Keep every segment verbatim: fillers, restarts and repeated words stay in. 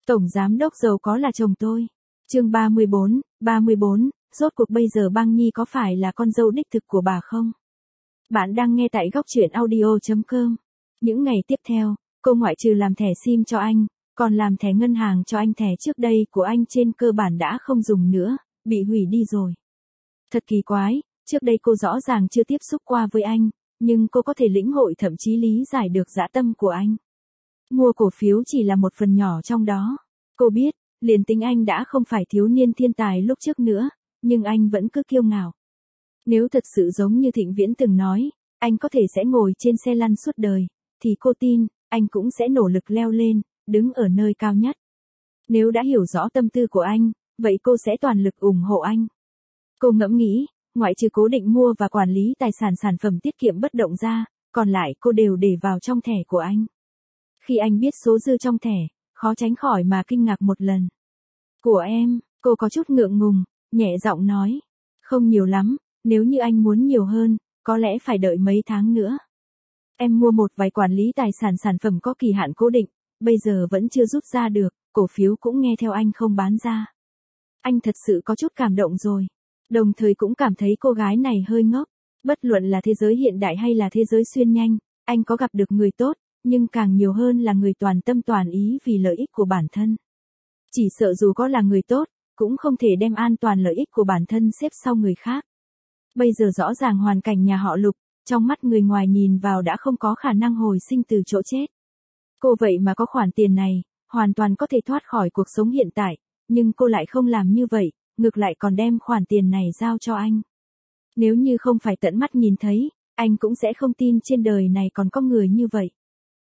Tổng giám đốc giàu có là chồng tôi. Chương ba mươi bốn, ba mươi bốn, rốt cuộc bây giờ Băng Nhi có phải là con dâu đích thực của bà không? Bạn đang nghe tại góc truyện audio chấm com. Những ngày tiếp theo, cô ngoại trừ làm thẻ sim cho anh, còn làm thẻ ngân hàng cho anh. Thẻ trước đây của anh trên cơ bản đã không dùng nữa, bị hủy đi rồi. Thật kỳ quái, trước đây cô rõ ràng chưa tiếp xúc qua với anh, nhưng cô có thể lĩnh hội thậm chí lý giải được dã tâm của anh. Mua cổ phiếu chỉ là một phần nhỏ trong đó. Cô biết, liền tính anh đã không phải thiếu niên thiên tài lúc trước nữa, nhưng anh vẫn cứ kiêu ngạo. Nếu thật sự giống như Thịnh Viễn từng nói, anh có thể sẽ ngồi trên xe lăn suốt đời, thì cô tin, anh cũng sẽ nỗ lực leo lên, đứng ở nơi cao nhất. Nếu đã hiểu rõ tâm tư của anh, vậy cô sẽ toàn lực ủng hộ anh. Cô ngẫm nghĩ, ngoại trừ cố định mua và quản lý tài sản sản phẩm tiết kiệm bất động ra, còn lại cô đều để vào trong thẻ của anh. Khi anh biết số dư trong thẻ, khó tránh khỏi mà kinh ngạc một lần. Của em, cô có chút ngượng ngùng, nhẹ giọng nói. Không nhiều lắm, nếu như anh muốn nhiều hơn, có lẽ phải đợi mấy tháng nữa. Em mua một vài quản lý tài sản sản phẩm có kỳ hạn cố định, bây giờ vẫn chưa rút ra được, cổ phiếu cũng nghe theo anh không bán ra. Anh thật sự có chút cảm động rồi. Đồng thời cũng cảm thấy cô gái này hơi ngốc. Bất luận là thế giới hiện đại hay là thế giới xuyên nhanh, anh có gặp được người tốt, nhưng càng nhiều hơn là người toàn tâm toàn ý vì lợi ích của bản thân. Chỉ sợ dù có là người tốt, cũng không thể đem an toàn lợi ích của bản thân xếp sau người khác. Bây giờ rõ ràng hoàn cảnh nhà họ Lục, trong mắt người ngoài nhìn vào đã không có khả năng hồi sinh từ chỗ chết. Cô vậy mà có khoản tiền này, hoàn toàn có thể thoát khỏi cuộc sống hiện tại, nhưng cô lại không làm như vậy, ngược lại còn đem khoản tiền này giao cho anh. Nếu như không phải tận mắt nhìn thấy, anh cũng sẽ không tin trên đời này còn có người như vậy.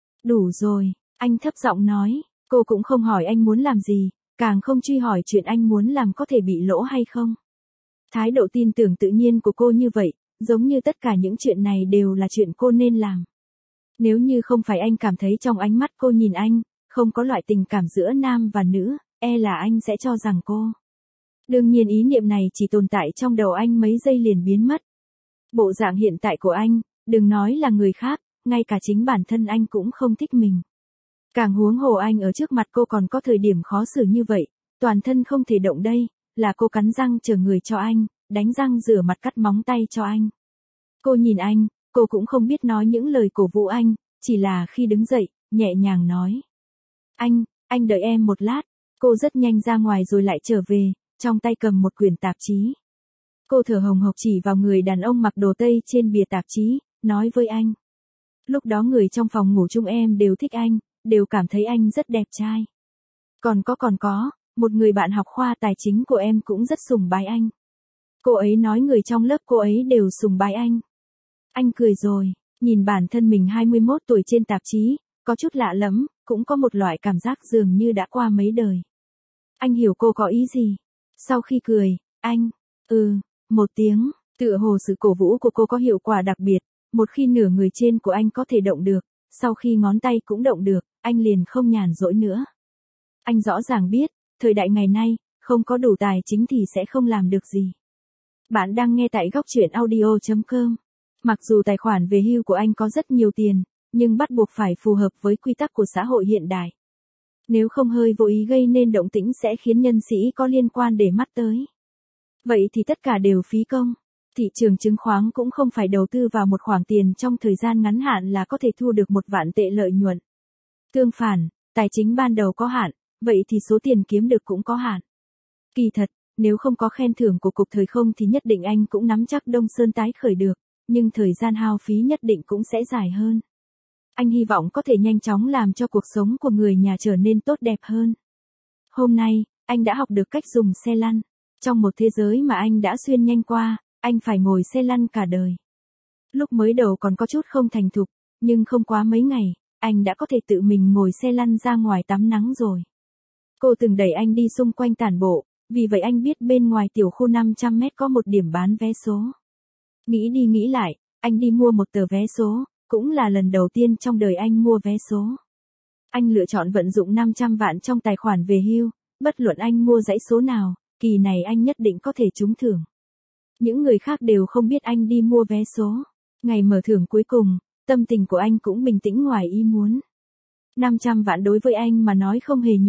Đủ rồi, anh thấp giọng nói, cô cũng không hỏi anh muốn làm gì, càng không truy hỏi chuyện anh muốn làm có thể bị lỗ hay không. Thái độ tin tưởng tự nhiên của cô như vậy, giống như tất cả những chuyện này đều là chuyện cô nên làm. Nếu như không phải anh cảm thấy trong ánh mắt cô nhìn anh, không có loại tình cảm giữa nam và nữ, e là anh sẽ cho rằng cô. Đương nhiên ý niệm này chỉ tồn tại trong đầu anh mấy giây liền biến mất. Bộ dạng hiện tại của anh, đừng nói là người khác, ngay cả chính bản thân anh cũng không thích mình. Càng huống hồ anh ở trước mặt cô còn có thời điểm khó xử như vậy, toàn thân không thể động đây, là cô cắn răng chờ người cho anh, đánh răng rửa mặt cắt móng tay cho anh. Cô nhìn anh, cô cũng không biết nói những lời cổ vũ anh, chỉ là khi đứng dậy, nhẹ nhàng nói. Anh, anh đợi em một lát. Cô rất nhanh ra ngoài rồi lại trở về, trong tay cầm một quyển tạp chí. Cô thở hồng hộc chỉ vào người đàn ông mặc đồ tây trên bìa tạp chí, nói với anh. Lúc đó người trong phòng ngủ chung em đều thích anh, đều cảm thấy anh rất đẹp trai. Còn có còn có, một người bạn học khoa tài chính của em cũng rất sùng bái anh. Cô ấy nói người trong lớp cô ấy đều sùng bái anh. Anh cười rồi, nhìn bản thân mình hai mươi mốt tuổi trên tạp chí, có chút lạ lẫm, cũng có một loại cảm giác dường như đã qua mấy đời. Anh hiểu cô có ý gì? Sau khi cười, anh, ừ, một tiếng, tựa hồ sự cổ vũ của cô có hiệu quả đặc biệt, một khi nửa người trên của anh có thể động được, sau khi ngón tay cũng động được, anh liền không nhàn rỗi nữa. Anh rõ ràng biết, thời đại ngày nay, không có đủ tài chính thì sẽ không làm được gì. Bạn đang nghe tại góc truyện audio chấm com. Mặc dù tài khoản về hưu của anh có rất nhiều tiền, nhưng bắt buộc phải phù hợp với quy tắc của xã hội hiện đại. Nếu không hơi vô ý gây nên động tĩnh sẽ khiến nhân sĩ có liên quan để mắt tới. Vậy thì tất cả đều phí công. Thị trường chứng khoán cũng không phải đầu tư vào một khoản tiền trong thời gian ngắn hạn là có thể thu được một vạn tệ lợi nhuận. Tương phản, tài chính ban đầu có hạn, vậy thì số tiền kiếm được cũng có hạn. Kỳ thật, nếu không có khen thưởng của cục thời không thì nhất định anh cũng nắm chắc Đông Sơn tái khởi được, nhưng thời gian hao phí nhất định cũng sẽ dài hơn. Anh hy vọng có thể nhanh chóng làm cho cuộc sống của người nhà trở nên tốt đẹp hơn. Hôm nay, anh đã học được cách dùng xe lăn. Trong một thế giới mà anh đã xuyên nhanh qua, anh phải ngồi xe lăn cả đời. Lúc mới đầu còn có chút không thành thục, nhưng không quá mấy ngày, anh đã có thể tự mình ngồi xe lăn ra ngoài tắm nắng rồi. Cô từng đẩy anh đi xung quanh tản bộ, vì vậy anh biết bên ngoài tiểu khu năm trăm mét có một điểm bán vé số. Nghĩ đi nghĩ lại, anh đi mua một tờ vé số, cũng là lần đầu tiên trong đời anh mua vé số. Anh lựa chọn vận dụng năm trăm vạn trong tài khoản về hưu, bất luận anh mua dãy số nào, kỳ này anh nhất định có thể trúng thưởng. Những người khác đều không biết anh đi mua vé số. Ngày mở thưởng cuối cùng, tâm tình của anh cũng bình tĩnh ngoài ý muốn. năm trăm vạn đối với anh mà nói không hề nhiều,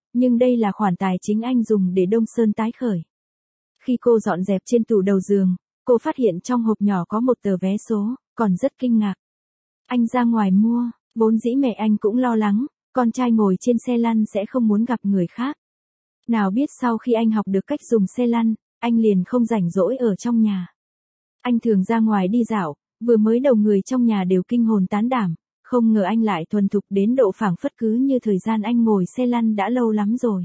nhưng đây là khoản tài chính anh dùng để Đông Sơn tái khởi. Khi cô dọn dẹp trên tủ đầu giường, cô phát hiện trong hộp nhỏ có một tờ vé số, còn rất kinh ngạc. Anh ra ngoài mua, vốn dĩ mẹ anh cũng lo lắng, con trai ngồi trên xe lăn sẽ không muốn gặp người khác. Nào biết sau khi anh học được cách dùng xe lăn, anh liền không rảnh rỗi ở trong nhà. Anh thường ra ngoài đi dạo, vừa mới đầu người trong nhà đều kinh hồn tán đảm, không ngờ anh lại thuần thục đến độ phảng phất cứ như thời gian anh ngồi xe lăn đã lâu lắm rồi.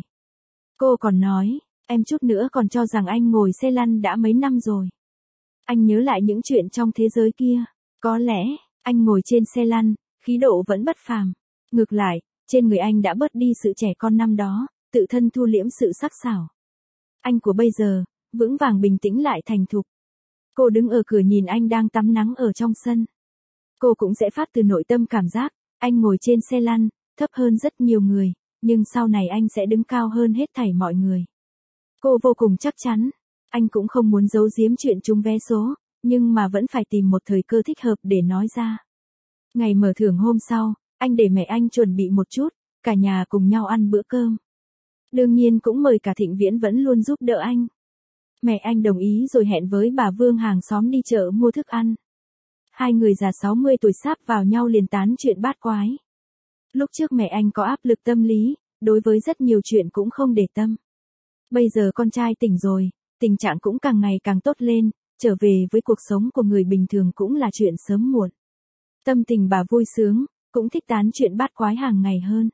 Cô còn nói, em chút nữa còn cho rằng anh ngồi xe lăn đã mấy năm rồi. Anh nhớ lại những chuyện trong thế giới kia, có lẽ, anh ngồi trên xe lăn, khí độ vẫn bất phàm. Ngược lại, trên người anh đã bớt đi sự trẻ con năm đó, tự thân thu liễm sự sắc sảo. Anh của bây giờ, vững vàng bình tĩnh lại thành thục. Cô đứng ở cửa nhìn anh đang tắm nắng ở trong sân. Cô cũng sẽ phát từ nội tâm cảm giác, anh ngồi trên xe lăn, thấp hơn rất nhiều người, nhưng sau này anh sẽ đứng cao hơn hết thảy mọi người. Cô vô cùng chắc chắn, anh cũng không muốn giấu giếm chuyện trúng vé số, nhưng mà vẫn phải tìm một thời cơ thích hợp để nói ra. Ngày mở thưởng hôm sau, anh để mẹ anh chuẩn bị một chút, cả nhà cùng nhau ăn bữa cơm. Đương nhiên cũng mời cả Thịnh Viễn vẫn luôn giúp đỡ anh. Mẹ anh đồng ý rồi hẹn với bà Vương hàng xóm đi chợ mua thức ăn. Hai người già sáu mươi tuổi sáp vào nhau liền tán chuyện bát quái. Lúc trước mẹ anh có áp lực tâm lý, đối với rất nhiều chuyện cũng không để tâm. Bây giờ con trai tỉnh rồi, tình trạng cũng càng ngày càng tốt lên, trở về với cuộc sống của người bình thường cũng là chuyện sớm muộn. Tâm tình bà vui sướng, cũng thích tán chuyện bát quái hàng ngày hơn.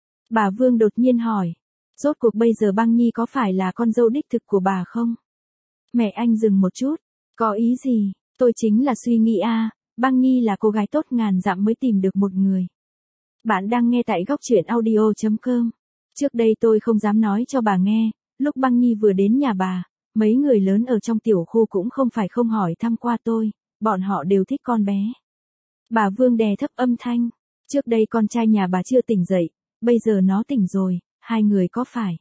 Bà Vương đột nhiên hỏi, rốt cuộc bây giờ Băng Nhi có phải là con dâu đích thực của bà không? Mẹ anh dừng một chút, có ý gì? Tôi chính là suy nghĩ a, à, Băng Nhi là cô gái tốt ngàn dặm mới tìm được một người. Bạn đang nghe tại góc truyện audio chấm com. Trước đây tôi không dám nói cho bà nghe, lúc Băng Nhi vừa đến nhà bà, mấy người lớn ở trong tiểu khu cũng không phải không hỏi thăm qua tôi, bọn họ đều thích con bé. Bà Vương đè thấp âm thanh, trước đây con trai nhà bà chưa tỉnh dậy, bây giờ nó tỉnh rồi, hai người có phải?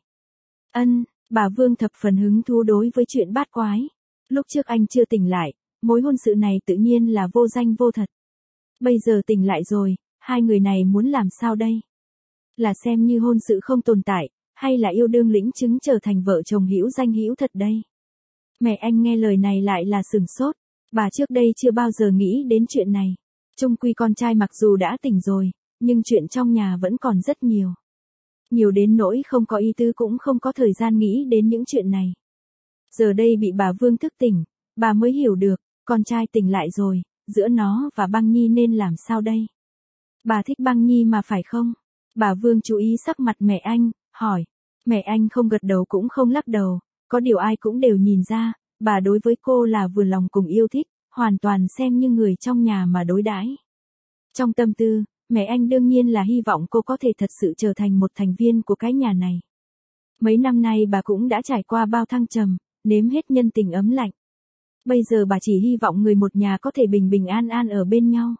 Ân, bà Vương thập phần hứng thú đối với chuyện bát quái. Lúc trước anh chưa tỉnh lại, mối hôn sự này tự nhiên là vô danh vô thật. Bây giờ tỉnh lại rồi, hai người này muốn làm sao đây? Là xem như hôn sự không tồn tại, hay là yêu đương lĩnh chứng trở thành vợ chồng hữu danh hữu thật đây? Mẹ anh nghe lời này lại là sửng sốt, bà trước đây chưa bao giờ nghĩ đến chuyện này. Chung quy con trai mặc dù đã tỉnh rồi, nhưng chuyện trong nhà vẫn còn rất nhiều. Nhiều đến nỗi không có ý tứ cũng không có thời gian nghĩ đến những chuyện này. Giờ đây bị bà Vương thức tỉnh, bà mới hiểu được, con trai tỉnh lại rồi, giữa nó và Băng Nhi nên làm sao đây? Bà thích Băng Nhi mà phải không? Bà Vương chú ý sắc mặt mẹ anh, hỏi. Mẹ anh không gật đầu cũng không lắc đầu, có điều ai cũng đều nhìn ra, bà đối với cô là vừa lòng cùng yêu thích, hoàn toàn xem như người trong nhà mà đối đãi. Trong tâm tư, mẹ anh đương nhiên là hy vọng cô có thể thật sự trở thành một thành viên của cái nhà này. Mấy năm nay bà cũng đã trải qua bao thăng trầm, nếm hết nhân tình ấm lạnh. Bây giờ bà chỉ hy vọng người một nhà có thể bình bình an an ở bên nhau.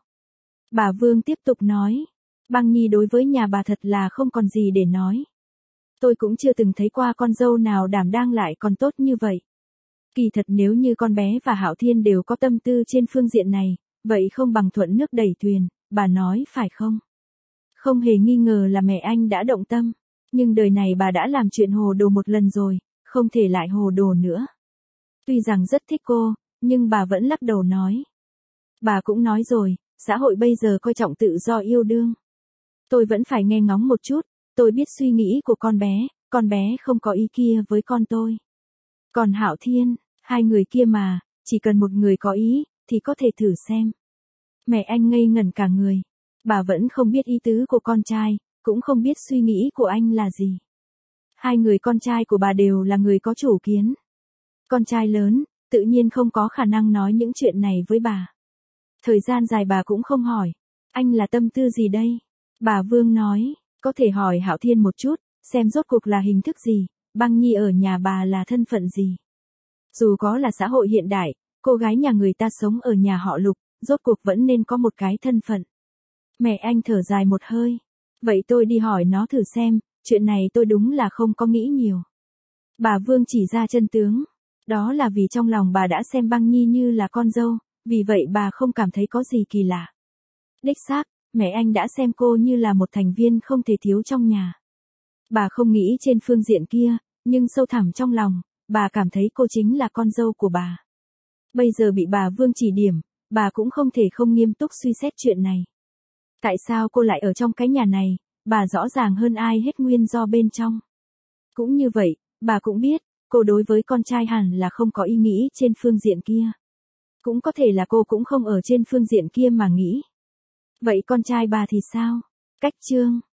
Bà Vương tiếp tục nói, Băng Nhi đối với nhà bà thật là không còn gì để nói. Tôi cũng chưa từng thấy qua con dâu nào đảm đang lại còn tốt như vậy. Kỳ thật nếu như con bé và Hạo Thiên đều có tâm tư trên phương diện này, vậy không bằng thuận nước đẩy thuyền, bà nói phải không? Không hề nghi ngờ là mẹ anh đã động tâm, nhưng đời này bà đã làm chuyện hồ đồ một lần rồi, không thể lại hồ đồ nữa. Tuy rằng rất thích cô, nhưng bà vẫn lắc đầu nói. Bà cũng nói rồi, xã hội bây giờ coi trọng tự do yêu đương. Tôi vẫn phải nghe ngóng một chút, tôi biết suy nghĩ của con bé, con bé không có ý kia với con tôi. Còn Hạo Thiên, hai người kia mà, chỉ cần một người có ý, thì có thể thử xem. Mẹ anh ngây ngẩn cả người. Bà vẫn không biết ý tứ của con trai, cũng không biết suy nghĩ của anh là gì. Hai người con trai của bà đều là người có chủ kiến. Con trai lớn, tự nhiên không có khả năng nói những chuyện này với bà. Thời gian dài bà cũng không hỏi, anh là tâm tư gì đây? Bà Vương nói, có thể hỏi Hạo Thiên một chút, xem rốt cuộc là hình thức gì, Băng Nhi ở nhà bà là thân phận gì. Dù có là xã hội hiện đại, cô gái nhà người ta sống ở nhà họ Lục, rốt cuộc vẫn nên có một cái thân phận. Mẹ anh thở dài một hơi. Vậy tôi đi hỏi nó thử xem, chuyện này tôi đúng là không có nghĩ nhiều. Bà Vương chỉ ra chân tướng. Đó là vì trong lòng bà đã xem Băng Nhi như là con dâu, vì vậy bà không cảm thấy có gì kỳ lạ. Đích xác, mẹ anh đã xem cô như là một thành viên không thể thiếu trong nhà. Bà không nghĩ trên phương diện kia, nhưng sâu thẳm trong lòng, bà cảm thấy cô chính là con dâu của bà. Bây giờ bị bà Vương chỉ điểm, bà cũng không thể không nghiêm túc suy xét chuyện này. Tại sao cô lại ở trong cái nhà này, bà rõ ràng hơn ai hết nguyên do bên trong. Cũng như vậy, bà cũng biết, cô đối với con trai hẳn là không có ý nghĩ trên phương diện kia. Cũng có thể là cô cũng không ở trên phương diện kia mà nghĩ. Vậy con trai bà thì sao? Cách chương